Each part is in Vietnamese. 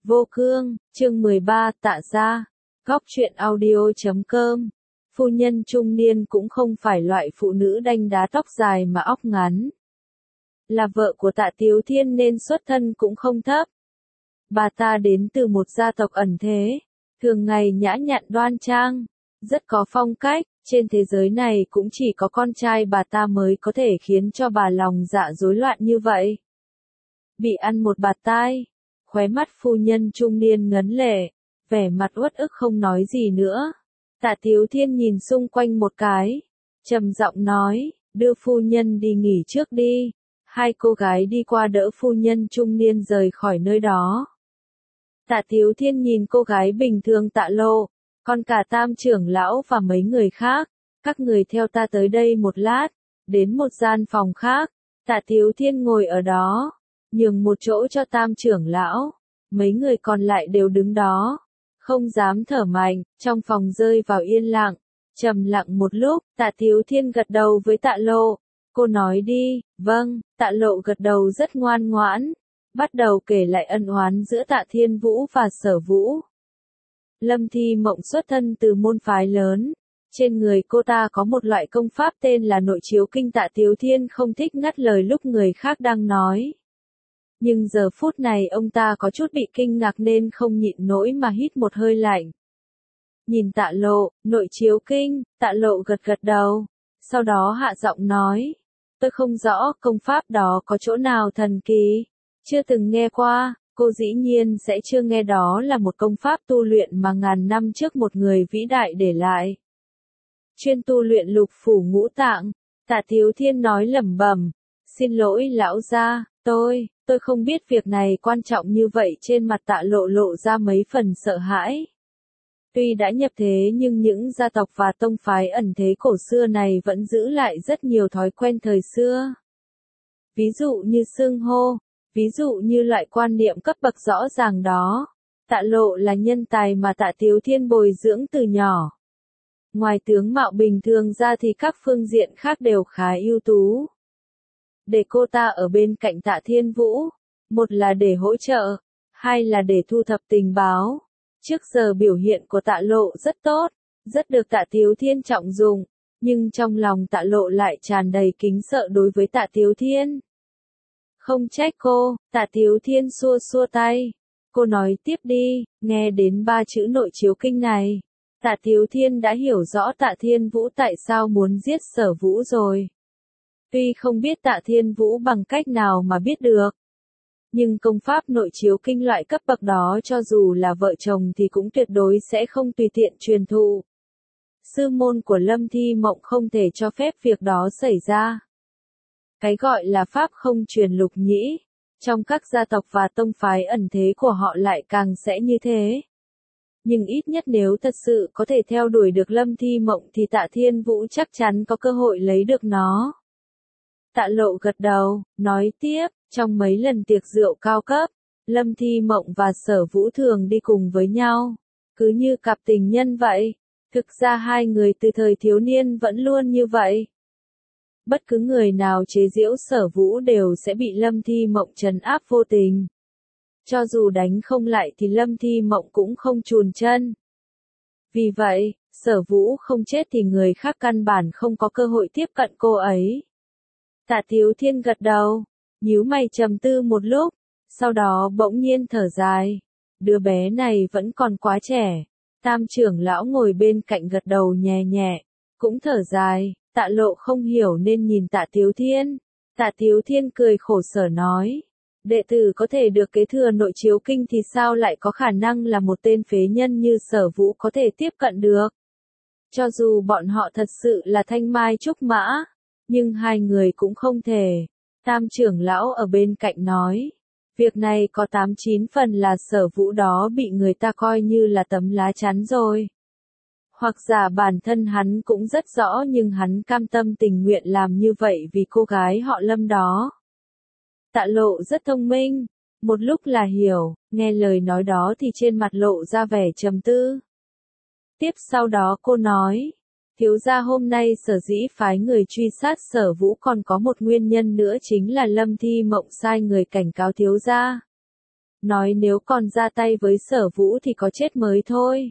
Vô cương, chương 13, tạ gia. Góc truyện audio.com. Phu nhân trung niên cũng không phải loại phụ nữ đanh đá tóc dài mà óc ngắn. Là vợ của Tạ Tiếu Thiên nên xuất thân cũng không thấp. Bà ta đến từ một gia tộc ẩn thế, thường ngày nhã nhặn đoan trang, rất có phong cách, trên thế giới này cũng chỉ có con trai bà ta mới có thể khiến cho bà lòng dạ rối loạn như vậy. Bị ăn một bạt tai, khóe mắt phu nhân trung niên ngấn lệ, vẻ mặt uất ức không nói gì nữa. Tạ Tiếu Thiên nhìn xung quanh một cái, trầm giọng nói, đưa phu nhân đi nghỉ trước đi. Hai cô gái đi qua đỡ phu nhân trung niên rời khỏi nơi đó. Tạ Tiếu Thiên nhìn cô gái bình thường Tạ Lộ, còn cả Tam trưởng lão và mấy người khác, các người theo ta tới đây một lát, đến một gian phòng khác. Tạ Tiếu Thiên ngồi ở đó, nhường một chỗ cho Tam trưởng lão, mấy người còn lại đều đứng đó, không dám thở mạnh, trong phòng rơi vào yên lặng, trầm lặng một lúc, Tạ Tiếu Thiên gật đầu với Tạ Lộ, cô nói đi, vâng, Tạ Lộ gật đầu rất ngoan ngoãn, bắt đầu kể lại ân oán giữa Tạ Thiên Vũ và Sở Vũ. Lâm Thi Mộng xuất thân từ môn phái lớn, trên người cô ta có một loại công pháp tên là nội chiếu kinh. Tạ Tiếu Thiên không thích ngắt lời lúc người khác đang nói. Nhưng giờ phút này ông ta có chút bị kinh ngạc nên không nhịn nổi mà hít một hơi lạnh. Nhìn Tạ Lộ, nội chiếu kinh, Tạ Lộ gật gật đầu, sau đó hạ giọng nói, tôi không rõ công pháp đó có chỗ nào thần kỳ, chưa từng nghe qua. Cô dĩ nhiên sẽ chưa nghe đó là một công pháp tu luyện mà ngàn năm trước một người vĩ đại để lại. Chuyên tu luyện lục phủ ngũ tạng, Tạ Tiếu Thiên nói lẩm bẩm, xin lỗi lão gia, tôi không biết việc này quan trọng như vậy. Trên mặt Tạ Lộ lộ ra mấy phần sợ hãi. Tuy đã nhập thế nhưng những gia tộc và tông phái ẩn thế cổ xưa này vẫn giữ lại rất nhiều thói quen thời xưa. Ví dụ như xưng hô. Ví dụ như loại quan niệm cấp bậc rõ ràng đó. Tạ Lộ là nhân tài mà Tạ Tiếu Thiên bồi dưỡng từ nhỏ. Ngoài tướng mạo bình thường ra thì các phương diện khác đều khá ưu tú. Để cô ta ở bên cạnh Tạ Thiên Vũ, một là để hỗ trợ, hai là để thu thập tình báo. Trước giờ biểu hiện của Tạ Lộ rất tốt, rất được Tạ Tiếu Thiên trọng dụng, nhưng trong lòng Tạ Lộ lại tràn đầy kính sợ đối với Tạ Tiếu Thiên. Không trách cô, Tạ Tiếu Thiên xua xua tay. Cô nói tiếp đi, nghe đến ba chữ nội chiếu kinh này. Tạ Tiếu Thiên đã hiểu rõ Tạ Thiên Vũ tại sao muốn giết Sở Vũ rồi. Tuy không biết Tạ Thiên Vũ bằng cách nào mà biết được. Nhưng công pháp nội chiếu kinh loại cấp bậc đó cho dù là vợ chồng thì cũng tuyệt đối sẽ không tùy tiện truyền thụ. Sư môn của Lâm Thi Mộng không thể cho phép việc đó xảy ra. Cái gọi là pháp không truyền lục nhĩ, trong các gia tộc và tông phái ẩn thế của họ lại càng sẽ như thế. Nhưng ít nhất nếu thật sự có thể theo đuổi được Lâm Thi Mộng thì Tạ Thiên Vũ chắc chắn có cơ hội lấy được nó. Tạ Lộ gật đầu, nói tiếp, trong mấy lần tiệc rượu cao cấp, Lâm Thi Mộng và Sở Vũ thường đi cùng với nhau, cứ như cặp tình nhân vậy. Thực ra hai người từ thời thiếu niên vẫn luôn như vậy. Bất cứ người nào chế giễu Sở Vũ đều sẽ bị Lâm Thi Mộng trấn áp vô tình. Cho dù đánh không lại thì Lâm Thi Mộng cũng không chùn chân. Vì vậy, Sở Vũ không chết thì người khác căn bản không có cơ hội tiếp cận cô ấy. Tạ Tiếu Thiên gật đầu, nhíu mày trầm tư một lúc, sau đó bỗng nhiên thở dài. Đứa bé này vẫn còn quá trẻ. Tam trưởng lão ngồi bên cạnh gật đầu nhẹ nhẹ, cũng thở dài. Tạ Lộ không hiểu nên nhìn Tạ Tiếu Thiên. Tạ Tiếu Thiên cười khổ sở nói, đệ tử có thể được kế thừa nội chiếu kinh thì sao lại có khả năng là một tên phế nhân như Sở Vũ có thể tiếp cận được. Cho dù bọn họ thật sự là thanh mai trúc mã, nhưng hai người cũng không thể. Tam trưởng lão ở bên cạnh nói, việc này có 89 phần là Sở Vũ đó bị người ta coi như là tấm lá chắn rồi. Hoặc giả bản thân hắn cũng rất rõ nhưng hắn cam tâm tình nguyện làm như vậy vì cô gái họ Lâm đó. Tạ Lộ rất thông minh, một lúc là hiểu, nghe lời nói đó thì trên mặt lộ ra vẻ trầm tư. Tiếp sau đó cô nói, thiếu gia hôm nay sở dĩ phái người truy sát Sở Vũ còn có một nguyên nhân nữa chính là Lâm Thi Mộng sai người cảnh cáo thiếu gia. nói nếu còn ra tay với Sở Vũ thì có chết mới thôi.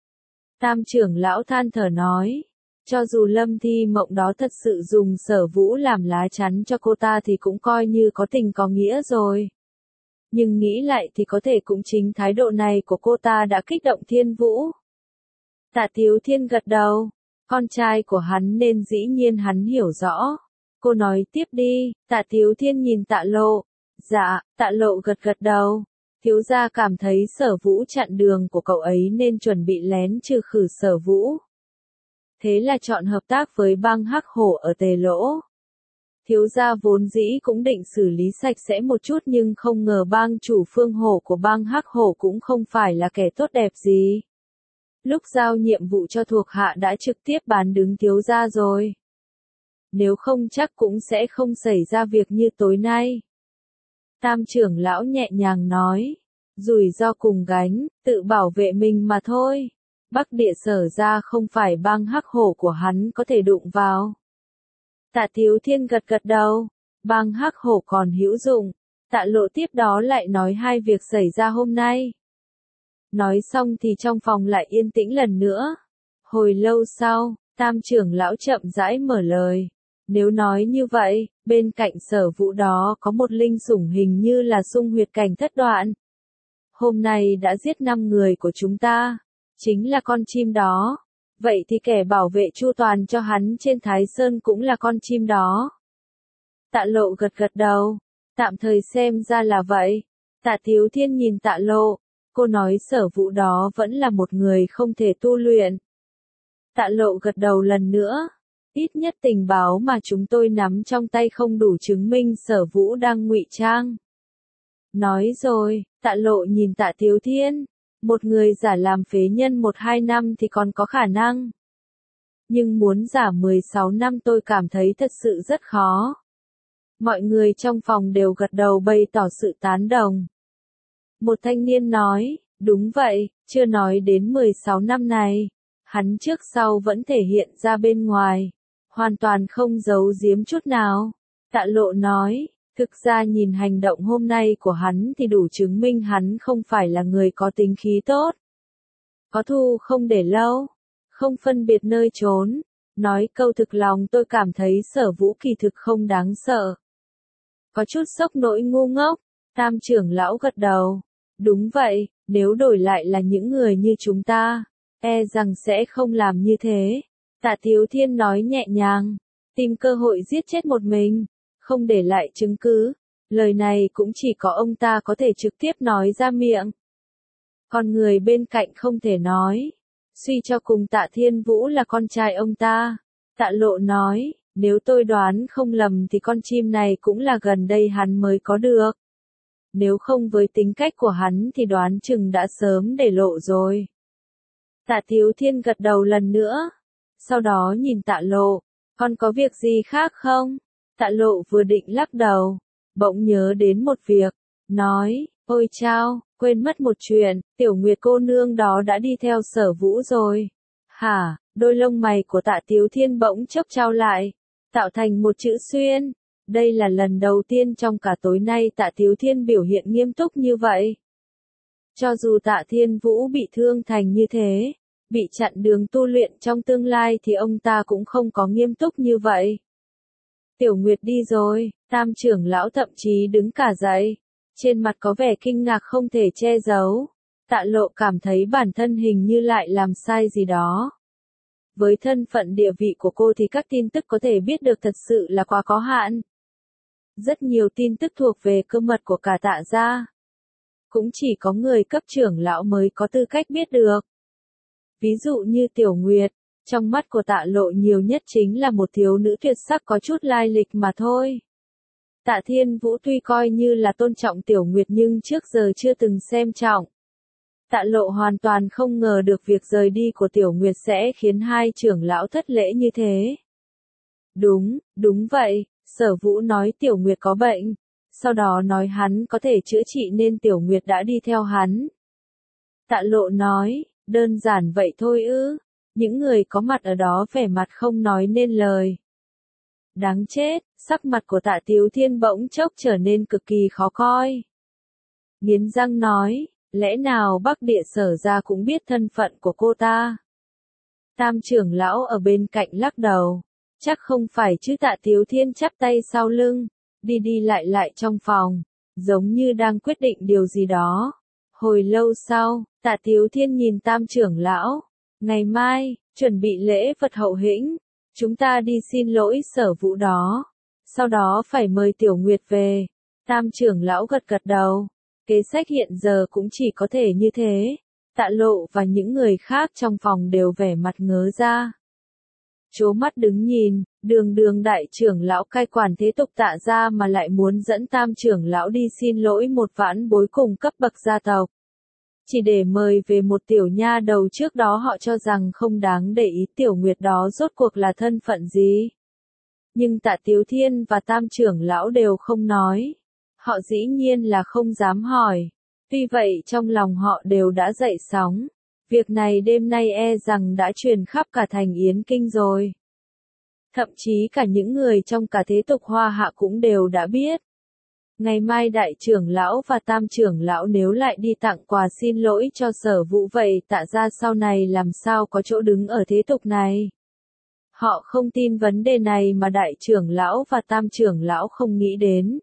Tam trưởng lão than thở nói, cho dù Lâm Thi Mộng đó thật sự dùng Sở Vũ làm lá chắn cho cô ta thì cũng coi như có tình có nghĩa rồi. Nhưng nghĩ lại thì có thể cũng chính thái độ này của cô ta đã kích động Thiên Vũ. Tạ Tiếu Thiên gật đầu, con trai của hắn nên dĩ nhiên hắn hiểu rõ. Cô nói tiếp đi, Tạ Tiếu Thiên nhìn Tạ Lộ. Dạ, Tạ Lộ gật gật đầu. Thiếu gia cảm thấy Sở Vũ chặn đường của cậu ấy nên chuẩn bị lén trừ khử Sở Vũ. Thế là chọn hợp tác với bang Hắc Hổ ở Tề Lỗ. Thiếu gia vốn dĩ cũng định xử lý sạch sẽ một chút nhưng không ngờ bang chủ Phương Hổ của bang Hắc Hổ cũng không phải là kẻ tốt đẹp gì. Lúc giao nhiệm vụ cho thuộc hạ đã trực tiếp bán đứng thiếu gia rồi. Nếu không chắc cũng sẽ không xảy ra việc như tối nay. Tam trưởng lão nhẹ nhàng nói, rủi ro cùng gánh, tự bảo vệ mình mà thôi. Bắc Địa Sở ra không phải bang Hắc Hổ của hắn có thể đụng vào. Tạ Tiếu Thiên gật gật đầu, bang Hắc Hổ còn hữu dụng. Tạ Lộ tiếp đó lại nói hai việc xảy ra hôm nay. Nói xong thì trong phòng lại yên tĩnh lần nữa. Hồi lâu sau, Tam trưởng lão chậm rãi mở lời. Nếu nói như vậy, bên cạnh Sở Vũ đó có một linh sủng hình như là xung huyệt cảnh thất đoạn. Hôm nay đã giết 5 người của chúng ta, chính là con chim đó. Vậy thì kẻ bảo vệ chu toàn cho hắn trên Thái Sơn cũng là con chim đó. Tạ Lộ gật gật đầu, tạm thời xem ra là vậy. Tạ Tiếu Thiên nhìn Tạ Lộ, cô nói Sở Vũ đó vẫn là một người không thể tu luyện. Tạ Lộ gật đầu lần nữa. Ít nhất tình báo mà chúng tôi nắm trong tay không đủ chứng minh Sở Vũ đang ngụy trang. Nói rồi, Tạ Lộ nhìn Tạ Tiếu Thiên. Một người giả làm phế nhân 1-2 năm thì còn có khả năng. Nhưng muốn giả 16 năm tôi cảm thấy thật sự rất khó. Mọi người trong phòng đều gật đầu bày tỏ sự tán đồng. Một thanh niên nói, đúng vậy, chưa nói đến 16 năm này. Hắn trước sau vẫn thể hiện ra bên ngoài. Hoàn toàn không giấu giếm chút nào. Tạ Lộ nói, thực ra nhìn hành động hôm nay của hắn thì đủ chứng minh hắn không phải là người có tính khí tốt. Có thù không để lâu, không phân biệt nơi trốn. Nói câu thực lòng tôi cảm thấy Sở Vũ kỳ thực không đáng sợ. Có chút sốc nỗi ngu ngốc, Tam trưởng lão gật đầu. Đúng vậy, nếu đổi lại là những người như chúng ta, e rằng sẽ không làm như thế. Tạ Tiếu Thiên nói nhẹ nhàng, tìm cơ hội giết chết một mình, không để lại chứng cứ. Lời này cũng chỉ có ông ta có thể trực tiếp nói ra miệng. Còn người bên cạnh không thể nói. Suy cho cùng Tạ Thiên Vũ là con trai ông ta. Tạ Lộ nói, nếu tôi đoán không lầm thì con chim này cũng là gần đây hắn mới có được. Nếu không với tính cách của hắn thì đoán chừng đã sớm để lộ rồi. Tạ Tiếu Thiên gật đầu lần nữa. Sau đó nhìn Tạ Lộ, con có việc gì khác không? Tạ Lộ vừa định lắc đầu, bỗng nhớ đến một việc, nói, ôi chao, quên mất một chuyện, Tiểu Nguyệt cô nương đó đã đi theo Sở Vũ rồi. Hả, đôi lông mày của Tạ Tiếu Thiên bỗng chốc trao lại, tạo thành một chữ xuyên. Đây là lần đầu tiên trong cả tối nay Tạ Tiếu Thiên biểu hiện nghiêm túc như vậy. Cho dù Tạ Thiên Vũ bị thương thành như thế, bị chặn đường tu luyện trong tương lai thì ông ta cũng không có nghiêm túc như vậy. Tiểu Nguyệt đi rồi, Tam trưởng lão thậm chí đứng cả dậy, trên mặt có vẻ kinh ngạc không thể che giấu. Tạ Lộ cảm thấy bản thân hình như lại làm sai gì đó. Với thân phận địa vị của cô thì các tin tức có thể biết được thật sự là quá có hạn. Rất nhiều tin tức thuộc về cơ mật của cả Tạ gia. Cũng chỉ có người cấp trưởng lão mới có tư cách biết được. Ví dụ như Tiểu Nguyệt, trong mắt của Tạ Lộ nhiều nhất chính là một thiếu nữ tuyệt sắc có chút lai lịch mà thôi. Tạ Thiên Vũ tuy coi như là tôn trọng Tiểu Nguyệt nhưng trước giờ chưa từng xem trọng. Tạ Lộ hoàn toàn không ngờ được việc rời đi của Tiểu Nguyệt sẽ khiến hai trưởng lão thất lễ như thế. Đúng vậy, Sở Vũ nói Tiểu Nguyệt có bệnh, sau đó nói hắn có thể chữa trị nên Tiểu Nguyệt đã đi theo hắn. Tạ Lộ nói, đơn giản vậy thôi ư? Những người có mặt ở đó vẻ mặt không nói nên lời. Đáng chết, sắc mặt của Tạ Tiếu Thiên bỗng chốc trở nên cực kỳ khó coi. nghiến răng nói, lẽ nào Bắc Địa Sở gia cũng biết thân phận của cô ta? Tam trưởng lão ở bên cạnh lắc đầu, chắc không phải chứ. Tạ Tiếu Thiên chắp tay sau lưng, đi đi lại lại trong phòng, giống như đang quyết định điều gì đó. Hồi lâu sau, Tạ Tiếu Thiên nhìn Tam trưởng lão, ngày mai, chuẩn bị lễ vật hậu hĩnh, chúng ta đi xin lỗi Sở Vũ đó, sau đó phải mời Tiểu Nguyệt về. Tam trưởng lão gật gật đầu, kế sách hiện giờ cũng chỉ có thể như thế. Tạ Lộ và những người khác trong phòng đều vẻ mặt ngớ ra, trố mắt đứng nhìn, đường đại trưởng lão cai quản thế tục Tạ gia mà lại muốn dẫn Tam trưởng lão đi xin lỗi một vãn bối cùng cấp bậc gia tộc, chỉ để mời về một tiểu nha đầu trước đó họ cho rằng không đáng để ý. Tiểu Nguyệt đó rốt cuộc là thân phận gì? Nhưng Tạ Tiếu Thiên và Tam trưởng lão đều không nói, họ dĩ nhiên là không dám hỏi. Tuy vậy trong lòng họ đều đã dậy sóng, việc này đêm nay e rằng đã truyền khắp cả thành Yến Kinh rồi. Thậm chí cả những người trong cả thế tục Hoa Hạ cũng đều đã biết. Ngày mai đại trưởng lão và Tam trưởng lão nếu lại đi tặng quà xin lỗi cho Sở Vũ vậy Tạ gia sau này làm sao có chỗ đứng ở thế tục này? Họ không tin vấn đề này mà đại trưởng lão và Tam trưởng lão không nghĩ đến.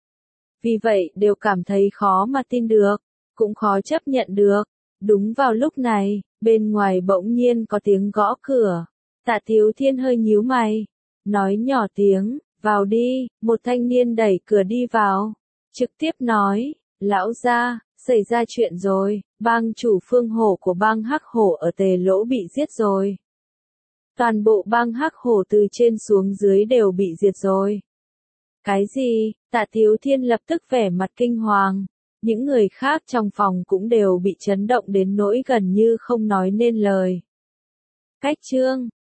Vì vậy đều cảm thấy khó mà tin được, cũng khó chấp nhận được. Đúng vào lúc này, bên ngoài bỗng nhiên có tiếng gõ cửa. Tạ Tiếu Thiên hơi nhíu mày, nói nhỏ tiếng, vào đi. Một thanh niên đẩy cửa đi vào, trực tiếp nói, lão gia, xảy ra chuyện rồi, bang chủ Phương Hổ của bang Hắc Hổ ở Tề Lỗ bị giết rồi. Toàn bộ bang Hắc Hổ từ trên xuống dưới đều bị diệt rồi. Cái gì? Tạ Tiếu Thiên lập tức vẻ mặt kinh hoàng. Những người khác trong phòng cũng đều bị chấn động đến nỗi gần như không nói nên lời. Cách chương